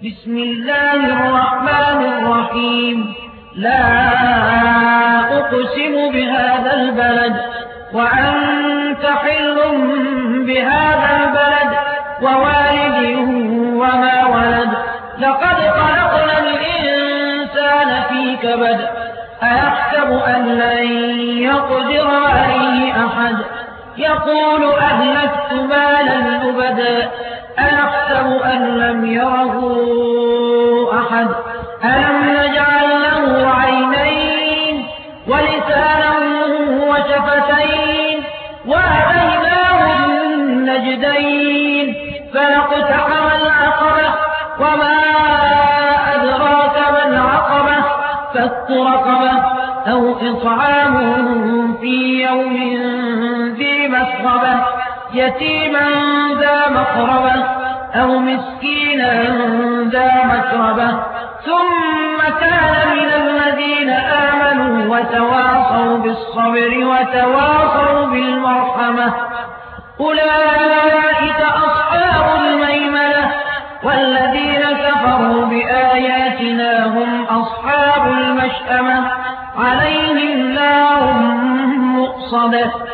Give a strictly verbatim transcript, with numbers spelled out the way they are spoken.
بسم الله الرحمن الرحيم لا أقسم بهذا البلد وأنت حل بهذا البلد ووالد وما ولد لقد خلقنا الإنسان في كبد أيحسب أن لن يقدر عليه أحد يقول أهلكت مالا لبدا أيحسب أن لم يره أحد ألم نجعل له عينين ولسانا وشفتين وهديناه النجدين فلاقتحم العقبة وما أدراك ما العقبة فك رقبة أو إطعام في يوم ذي مسغبة يتيما ذا مقربة أو مسكينا ذا متربة ثم كان من الذين آمنوا وتواصوا بالصبر وتواصوا بالمرحمة أولئك أصحاب الميمنة والذين كفروا بآياتنا هم أصحاب المشأمة عليهم نار مؤصدة